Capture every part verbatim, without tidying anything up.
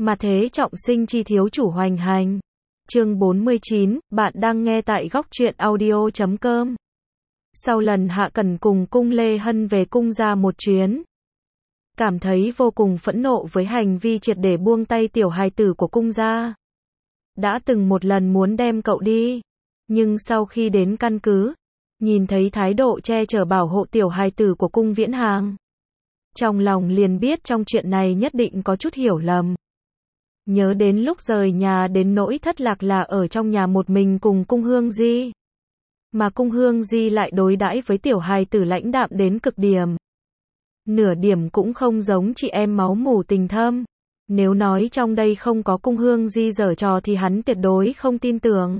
Mà thế trọng sinh chi thiếu chủ hoành hành. Chương bốn mươi chín, bạn đang nghe tại góc truyện audio chấm com. Sau lần Hạ Cẩn cùng cung Lê Hân về cung ra một chuyến, cảm thấy vô cùng phẫn nộ với hành vi triệt để buông tay tiểu hài tử của cung gia. Đã từng một lần muốn đem cậu đi, nhưng sau khi đến căn cứ, nhìn thấy thái độ che chở bảo hộ tiểu hài tử của cung Viễn Hàng, trong lòng liền biết trong chuyện này nhất định có chút hiểu lầm. Nhớ đến lúc rời nhà đến nỗi thất lạc là ở trong nhà một mình cùng cung Hương Di, mà cung Hương Di lại đối đãi với tiểu hài tử lãnh đạm đến cực điểm. Nửa điểm cũng không giống chị em máu mủ tình thâm. Nếu nói trong đây không có cung Hương Di giở trò thì hắn tuyệt đối không tin tưởng.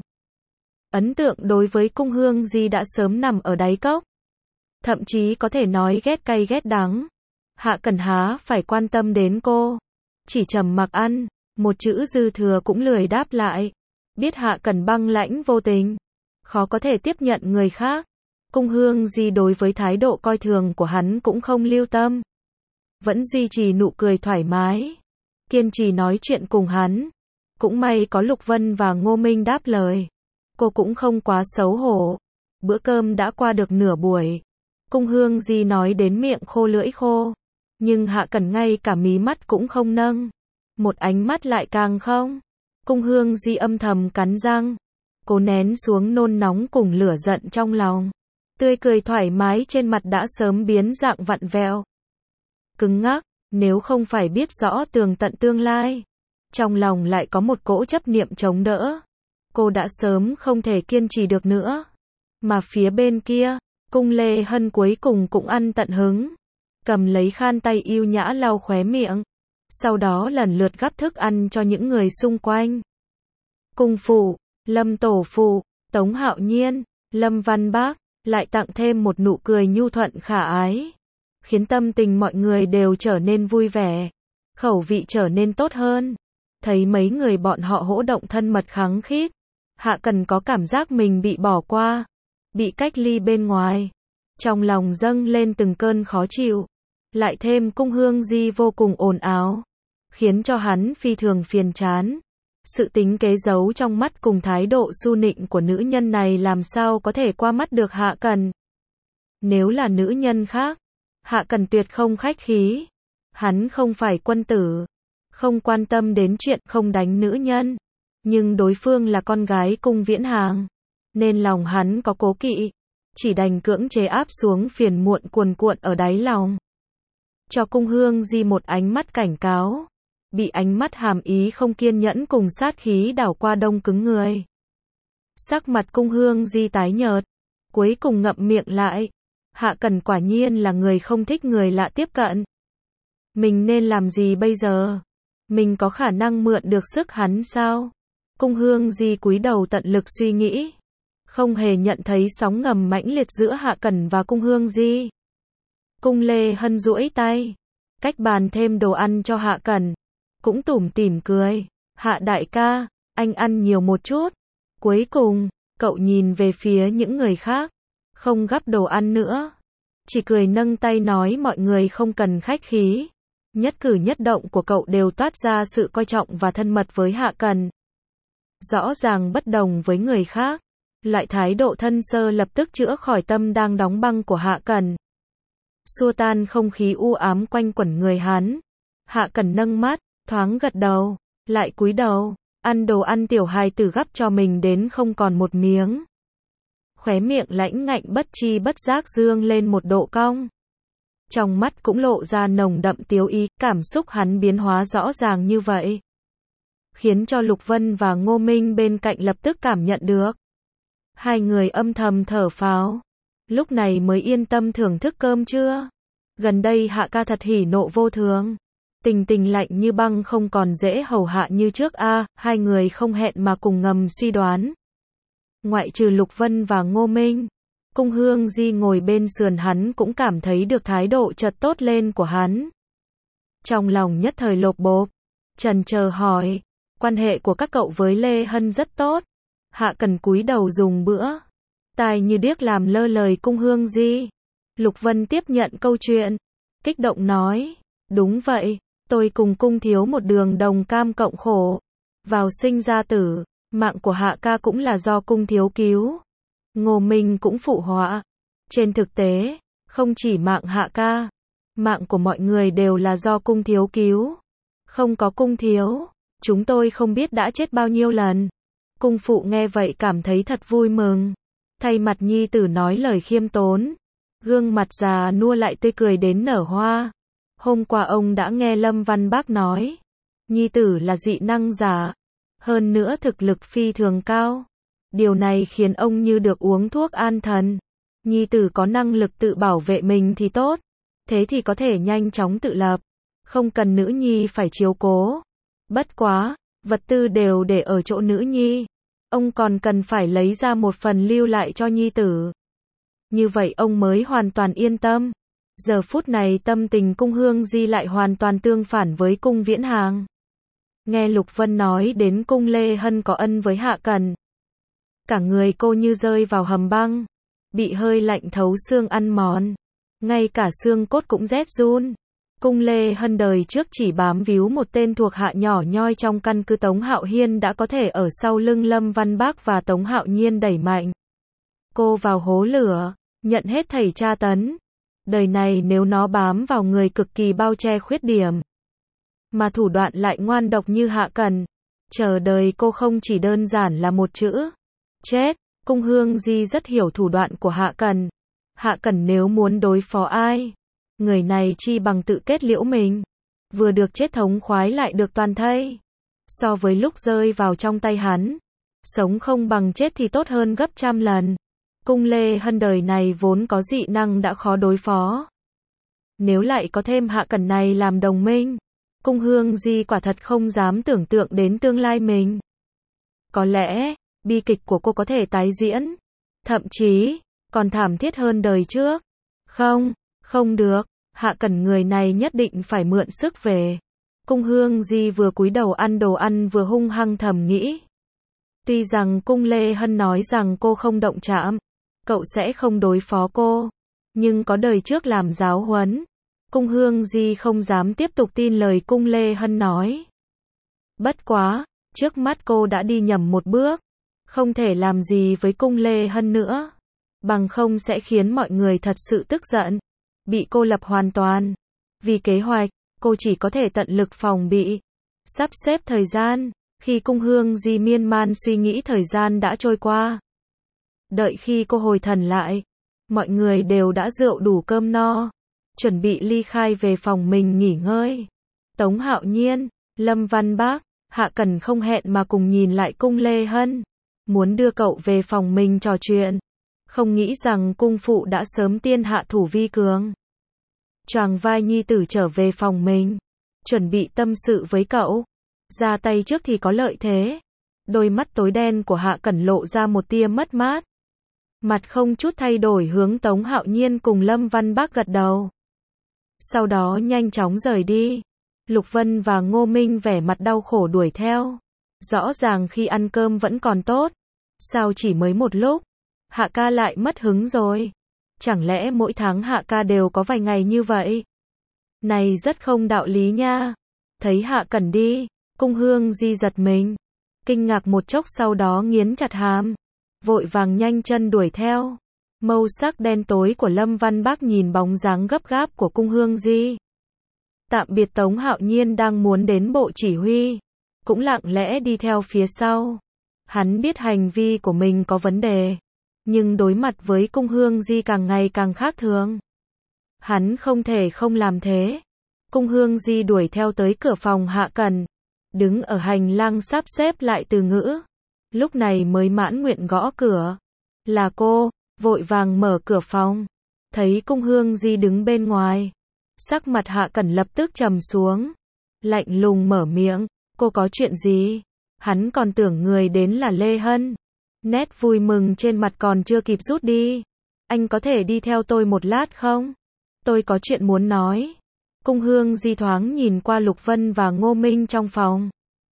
Ấn tượng đối với cung Hương Di đã sớm nằm ở đáy cốc. Thậm chí có thể nói ghét cay ghét đắng. Hạ Cẩn há phải quan tâm đến cô. Chỉ trầm mặc ăn, một chữ dư thừa cũng lười đáp lại. Biết Hạ Cẩn băng lãnh vô tình, khó có thể tiếp nhận người khác. Cung Hương Di đối với thái độ coi thường của hắn cũng không lưu tâm. Vẫn duy trì nụ cười thoải mái, kiên trì nói chuyện cùng hắn. Cũng may có Lục Vân và Ngô Minh đáp lời. Cô cũng không quá xấu hổ. Bữa cơm đã qua được nửa buổi. Cung Hương Di nói đến miệng khô lưỡi khô. Nhưng Hạ Cẩn ngay cả mí mắt cũng không nâng. Một ánh mắt lại càng không. Cung Hương Di âm thầm cắn răng. Cố nén xuống nôn nóng cùng lửa giận trong lòng. Tươi cười thoải mái trên mặt đã sớm biến dạng vặn vẹo, cứng ngắc. Nếu không phải biết rõ tường tận tương lai, trong lòng lại có một cỗ chấp niệm chống đỡ, cô đã sớm không thể kiên trì được nữa. Mà phía bên kia, cung Lê Hân cuối cùng cũng ăn tận hứng, cầm lấy khăn tay yêu nhã lau khóe miệng, sau đó lần lượt gắp thức ăn cho những người xung quanh. Cung phụ, Lâm tổ phụ, Tống Hạo Nhiên, Lâm Văn Bác lại tặng thêm một nụ cười nhu thuận khả ái, khiến tâm tình mọi người đều trở nên vui vẻ, khẩu vị trở nên tốt hơn. Thấy mấy người bọn họ hỗ động thân mật khăng khít, Hạ Cẩn có cảm giác mình bị bỏ qua, bị cách ly bên ngoài. Trong lòng dâng lên từng cơn khó chịu, lại thêm cung Hương Di vô cùng ồn ào, khiến cho hắn phi thường phiền chán. Sự tính kế giấu trong mắt cùng thái độ su nịnh của nữ nhân này làm sao có thể qua mắt được Hạ Cẩn. Nếu là nữ nhân khác, Hạ Cẩn tuyệt không khách khí. Hắn không phải quân tử, không quan tâm đến chuyện không đánh nữ nhân. Nhưng đối phương là con gái cung Viễn Hàng, nên lòng hắn có cố kỵ, chỉ đành cưỡng chế áp xuống phiền muộn cuồn cuộn ở đáy lòng. Cho cung Hương Di một ánh mắt cảnh cáo. Bị ánh mắt hàm ý không kiên nhẫn cùng sát khí đảo qua đông cứng người. Sắc mặt cung Hương Di tái nhợt, cuối cùng ngậm miệng lại. Hạ Cẩn quả nhiên là người không thích người lạ tiếp cận. Mình nên làm gì bây giờ? Mình có khả năng mượn được sức hắn sao? Cung Hương Di cúi đầu tận lực suy nghĩ, không hề nhận thấy sóng ngầm mãnh liệt giữa Hạ Cẩn và cung Hương Di. Cung Lê Hân duỗi tay, cách bàn thêm đồ ăn cho Hạ Cẩn, cũng tủm tỉm cười. Hạ đại ca, anh ăn nhiều một chút. Cuối cùng, cậu nhìn về phía những người khác, không gắp đồ ăn nữa, chỉ cười nâng tay nói mọi người không cần khách khí. Nhất cử nhất động của cậu đều toát ra sự coi trọng và thân mật với Hạ Cẩn. Rõ ràng bất đồng với người khác, loại thái độ thân sơ lập tức chữa khỏi tâm đang đóng băng của Hạ Cẩn, xua tan không khí u ám quanh quẩn người hắn. Hạ Cẩn nâng mắt, thoáng gật đầu, lại cúi đầu, ăn đồ ăn tiểu hài tử gắp cho mình đến không còn một miếng. Khóe miệng lãnh ngạnh bất chi bất giác dương lên một độ cong. Trong mắt cũng lộ ra nồng đậm tiếu ý, cảm xúc hắn biến hóa rõ ràng như vậy, khiến cho Lục Vân và Ngô Minh bên cạnh lập tức cảm nhận được. Hai người âm thầm thở phào, lúc này mới yên tâm thưởng thức cơm trưa. Gần đây Hạ ca thật hỉ nộ vô thường. Tình tình lạnh như băng không còn dễ hầu hạ như trước a. À, hai người không hẹn mà cùng ngầm suy đoán. Ngoại trừ Lục Vân và Ngô Minh, cung Hương Di ngồi bên sườn hắn cũng cảm thấy được thái độ chợt tốt lên của hắn. Trong lòng nhất thời lột bột, chần chờ hỏi, quan hệ của các cậu với Lê Hân rất tốt. Hạ Cẩn cúi đầu dùng bữa, tai như điếc làm lơ lời cung Hương Di. Lục Vân tiếp nhận câu chuyện, kích động nói, đúng vậy, Tôi cùng cung thiếu một đường đồng cam cộng khổ. Vào sinh ra tử, mạng của Hạ ca cũng là do cung thiếu cứu. Ngô Minh cũng phụ họa. Trên thực tế, không chỉ mạng Hạ ca, mạng của mọi người đều là do cung thiếu cứu. Không có cung thiếu, chúng tôi không biết đã chết bao nhiêu lần. Cung phụ nghe vậy cảm thấy thật vui mừng. Thay mặt nhi tử nói lời khiêm tốn. Gương mặt già nua lại tươi cười đến nở hoa. Hôm qua ông đã nghe Lâm Văn Bác nói. Nhi tử là dị năng giả. Hơn nữa thực lực phi thường cao. Điều này khiến ông như được uống thuốc an thần. Nhi tử có năng lực tự bảo vệ mình thì tốt. Thế thì có thể nhanh chóng tự lập. Không cần nữ nhi phải chiếu cố. Bất quá, vật tư đều để ở chỗ nữ nhi. Ông còn cần phải lấy ra một phần lưu lại cho nhi tử. Như vậy ông mới hoàn toàn yên tâm. Giờ phút này tâm tình cung Hương Di lại hoàn toàn tương phản với cung Viễn Hàng. Nghe Lục Vân nói đến cung Lê Hân có ân với Hạ Cần. Cả người cô như rơi vào hầm băng. Bị hơi lạnh thấu xương ăn mòn. Ngay cả xương cốt cũng rét run. Cung Lê Hân đời trước chỉ bám víu một tên thuộc hạ nhỏ nhoi trong căn cứ Tống Hạo Hiên đã có thể ở sau lưng Lâm Văn Bác và Tống Hạo Nhiên đẩy mạnh. Cô vào hố lửa, nhận hết thảy tra tấn. Đời này nếu nó bám vào người cực kỳ bao che khuyết điểm. Mà thủ đoạn lại ngoan độc như Hạ Cần. Chờ đời cô không chỉ đơn giản là một chữ. Chết. Cung Hương Di rất hiểu thủ đoạn của Hạ Cần. Hạ Cần nếu muốn đối phó ai, người này chi bằng tự kết liễu mình. Vừa được chết thống khoái lại được toàn thây. So với lúc rơi vào trong tay hắn, sống không bằng chết thì tốt hơn gấp trăm lần. Cung Lê Hân đời này vốn có dị năng đã khó đối phó. Nếu lại có thêm Hạ Cần này làm đồng minh, Cung Hương Di quả thật không dám tưởng tượng đến tương lai mình. Có lẽ, bi kịch của cô có thể tái diễn. Thậm chí, còn thảm thiết hơn đời trước. Không, không được, Hạ Cần người này nhất định phải mượn sức về. Cung Hương Di vừa cúi đầu ăn đồ ăn vừa hung hăng thầm nghĩ. Tuy rằng Cung Lê Hân nói rằng cô không động chạm, cậu sẽ không đối phó cô. Nhưng có đời trước làm giáo huấn. Cung Hương Di không dám tiếp tục tin lời Cung Lê Hân nói. Bất quá, trước mắt cô đã đi nhầm một bước. Không thể làm gì với Cung Lê Hân nữa. Bằng không sẽ khiến mọi người thật sự tức giận. Bị cô lập hoàn toàn. Vì kế hoạch, cô chỉ có thể tận lực phòng bị. Sắp xếp thời gian. Khi Cung Hương Di miên man suy nghĩ thời gian đã trôi qua. Đợi khi cô hồi thần lại. Mọi người đều đã rượu đủ cơm no. Chuẩn bị ly khai về phòng mình nghỉ ngơi. Tống Hạo Nhiên, Lâm Văn Bác, Hạ Cần không hẹn mà cùng nhìn lại Cung Lê Hân. Muốn đưa cậu về phòng mình trò chuyện. Không nghĩ rằng cung phụ đã sớm tiên hạ thủ vi cường. Choàng vai nhi tử trở về phòng mình. Chuẩn bị tâm sự với cậu. Ra tay trước thì có lợi thế. Đôi mắt tối đen của Hạ Cẩn lộ ra một tia mất mát. Mặt không chút thay đổi hướng Tống Hạo Nhiên cùng Lâm Văn Bác gật đầu. Sau đó nhanh chóng rời đi. Lục Vân và Ngô Minh vẻ mặt đau khổ đuổi theo. Rõ ràng khi ăn cơm vẫn còn tốt. Sao chỉ mới một lúc, Hạ ca lại mất hứng rồi. Chẳng lẽ mỗi tháng Hạ ca đều có vài ngày như vậy? Này rất không đạo lý nha. Thấy Hạ Cẩn đi, Cung Hương Di giật mình. Kinh ngạc một chốc sau đó nghiến chặt hàm. Vội vàng nhanh chân đuổi theo. Màu sắc đen tối của Lâm Văn Bác nhìn bóng dáng gấp gáp của Cung Hương Di. Tạm biệt Tống Hạo Nhiên đang muốn đến bộ chỉ huy. Cũng lặng lẽ đi theo phía sau. Hắn biết hành vi của mình có vấn đề. Nhưng đối mặt với Cung Hương Di càng ngày càng khác thường. Hắn không thể không làm thế. Cung Hương Di đuổi theo tới cửa phòng Hạ Cần. Đứng ở hành lang sắp xếp lại từ ngữ. Lúc này mới mãn nguyện gõ cửa. Là cô, vội vàng mở cửa phòng. Thấy Cung Hương Di đứng bên ngoài. Sắc mặt Hạ Cần lập tức trầm xuống. Lạnh lùng mở miệng. Cô có chuyện gì? Hắn còn tưởng người đến là Lê Hân. Nét vui mừng trên mặt còn chưa kịp rút đi. Anh có thể đi theo tôi một lát không? Tôi có chuyện muốn nói. Cung Hương Di thoáng nhìn qua Lục Vân và Ngô Minh trong phòng.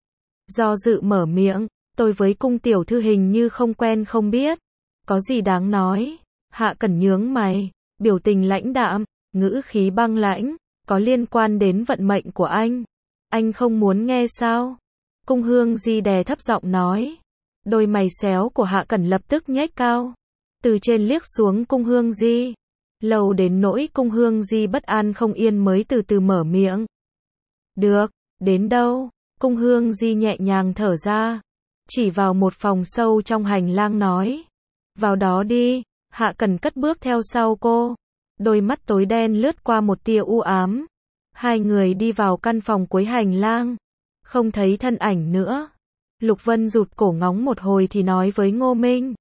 Do dự mở miệng. Tôi với Cung tiểu thư hình như không quen không biết. Có gì đáng nói? Hạ Cẩn nhướng mày. Biểu tình lãnh đạm. Ngữ khí băng lãnh. có liên quan đến vận mệnh của anh. Anh không muốn nghe sao? Cung Hương Di đè thấp giọng nói. Đôi mày xéo của Hạ Cẩn lập tức nhếch cao. Từ trên liếc xuống Cung Hương Di. Lâu đến nỗi Cung Hương Di bất an không yên mới từ từ mở miệng. Được, đến đâu? Cung Hương Di nhẹ nhàng thở ra. Chỉ vào một phòng sâu trong hành lang nói. Vào đó đi. Hạ Cẩn cất bước theo sau cô. Đôi mắt tối đen lướt qua một tia u ám. Hai người đi vào căn phòng cuối hành lang. Không thấy thân ảnh nữa. Lục Vân rụt cổ ngóng một hồi thì nói với Ngô Minh.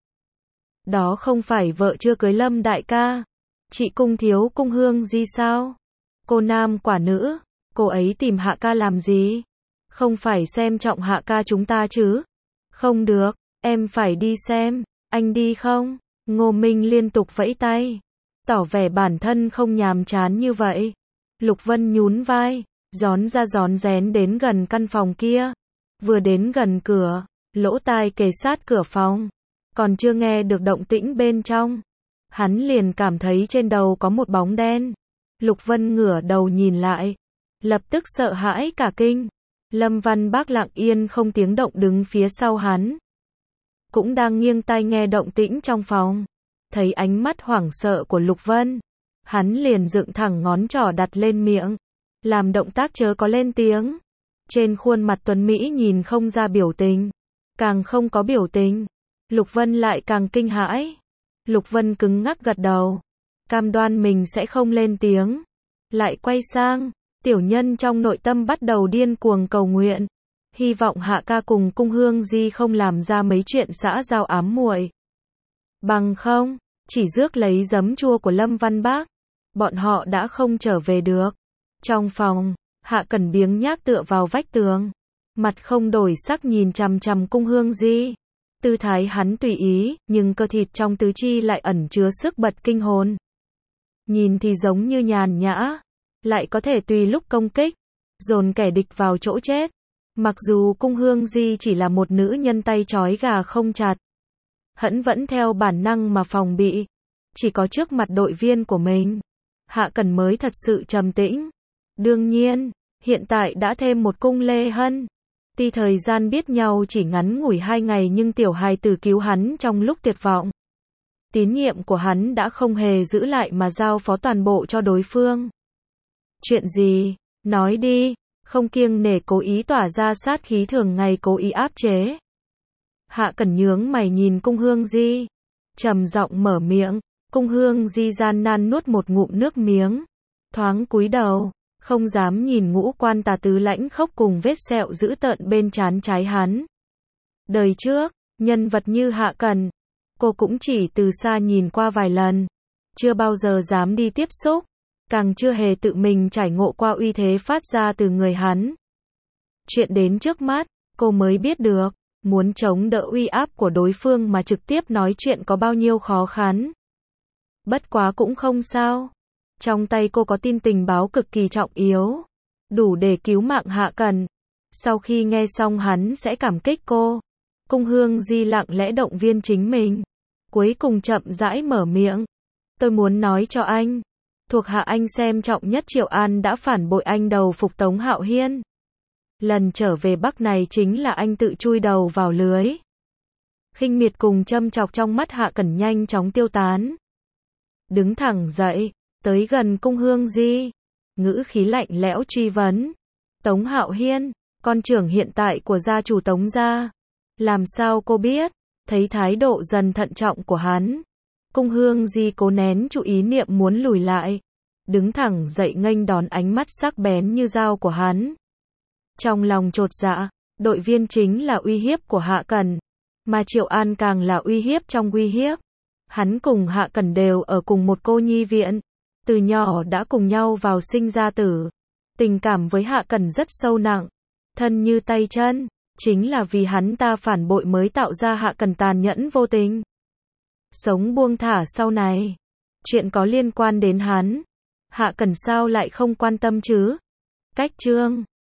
Đó không phải vợ chưa cưới Lâm đại ca. Chị Cung thiếu Cung Hương Di sao? Cô nam quả nữ. Cô ấy tìm Hạ ca làm gì? Không phải xem trọng Hạ ca chúng ta chứ? Không được, em phải đi xem. Anh đi không? Ngô Minh liên tục vẫy tay. Tỏ vẻ bản thân không nhàm chán như vậy. Lục Vân nhún vai. Gión ra gión rén đến gần căn phòng kia. Vừa đến gần cửa, lỗ tai kề sát cửa phòng. Còn chưa nghe được động tĩnh bên trong. Hắn liền cảm thấy trên đầu có một bóng đen. Lục Vân ngửa đầu nhìn lại. Lập tức sợ hãi cả kinh. Lâm Văn Bác lặng yên không tiếng động đứng phía sau hắn. Cũng đang nghiêng tai nghe động tĩnh trong phòng. Thấy ánh mắt hoảng sợ của Lục Vân. Hắn liền dựng thẳng ngón trỏ đặt lên miệng. Làm động tác chớ có lên tiếng. Trên khuôn mặt tuấn Mỹ nhìn không ra biểu tình. Càng không có biểu tình. Lục Vân lại càng kinh hãi. Lục Vân cứng ngắc gật đầu. Cam đoan mình sẽ không lên tiếng. Lại quay sang. Tiểu nhân trong nội tâm bắt đầu điên cuồng cầu nguyện. Hy vọng Hạ ca cùng Cung Hương Di không làm ra mấy chuyện xã giao ám muội. Bằng không, chỉ rước lấy giấm chua của Lâm Văn Bác. Bọn họ đã không trở về được. Trong phòng, Hạ Cẩn biếng nhác tựa vào vách tường. Mặt không đổi sắc nhìn chằm chằm Cung Hương Di. Tư thái hắn tùy ý, nhưng cơ thịt trong tứ chi lại ẩn chứa sức bật kinh hồn. Nhìn thì giống như nhàn nhã, lại có thể tùy lúc công kích, dồn kẻ địch vào chỗ chết. Mặc dù Cung Hương Di chỉ là một nữ nhân tay trói gà không chặt, hẫn vẫn theo bản năng mà phòng bị. Chỉ có trước mặt đội viên của mình, Hạ Cẩn mới thật sự trầm tĩnh. Đương nhiên, hiện tại đã thêm một Cung Lê Hân. Tuy thời gian biết nhau chỉ ngắn ngủi hai ngày nhưng tiểu hài tử cứu hắn trong lúc tuyệt vọng. Tín nhiệm của hắn đã không hề giữ lại mà giao phó toàn bộ cho đối phương. Chuyện gì? Nói đi, không kiêng nể cố ý tỏa ra sát khí thường ngày cố ý áp chế. Hạ Cẩn nhướng mày nhìn Cung Hương Di. Trầm giọng mở miệng. Cung Hương Di gian nan nuốt một ngụm nước miếng. Thoáng cúi đầu. Không dám nhìn ngũ quan tà tứ lãnh khốc cùng vết sẹo dữ tợn bên trán trái hắn. Đời trước, nhân vật như Hạ Cẩn, cô cũng chỉ từ xa nhìn qua vài lần. Chưa bao giờ dám đi tiếp xúc. Càng chưa hề tự mình trải ngộ qua uy thế phát ra từ người hắn. Chuyện đến trước mắt, cô mới biết được, muốn chống đỡ uy áp của đối phương mà trực tiếp nói chuyện có bao nhiêu khó khăn. Bất quá cũng không sao. Trong tay cô có tin tình báo cực kỳ trọng yếu, đủ để cứu mạng Hạ Cẩn. Sau khi nghe xong hắn sẽ cảm kích cô. Cung Hương Di lặng lẽ động viên chính mình. Cuối cùng chậm rãi mở miệng. Tôi muốn nói cho anh. Thuộc hạ anh xem trọng nhất Triệu An đã phản bội anh đầu phục Tống Hạo Hiên. Lần trở về Bắc này chính là anh tự chui đầu vào lưới. Khinh miệt cùng châm chọc trong mắt Hạ Cẩn nhanh chóng tiêu tán. Đứng thẳng dậy, tới gần Cung Hương Di. Ngữ khí lạnh lẽo truy vấn. Tống Hạo Hiên, con trưởng hiện tại của gia chủ Tống gia. Làm sao cô biết? Thấy thái độ dần thận trọng của hắn. Cung Hương Di cố nén chú ý niệm muốn lùi lại. Đứng thẳng dậy nghênh đón ánh mắt sắc bén như dao của hắn. Trong lòng chột dạ, đội viên chính là uy hiếp của Hạ Cẩn. Mà Triệu An càng là uy hiếp trong uy hiếp. Hắn cùng Hạ Cẩn đều ở cùng một cô nhi viện. Từ nhỏ đã cùng nhau vào sinh ra tử. Tình cảm với Hạ Cẩn rất sâu nặng. Thân như tay chân. Chính là vì hắn ta phản bội mới tạo ra Hạ Cẩn tàn nhẫn vô tình. Sống buông thả sau này. Chuyện có liên quan đến hắn. Hạ Cẩn sao lại không quan tâm chứ? Cách chương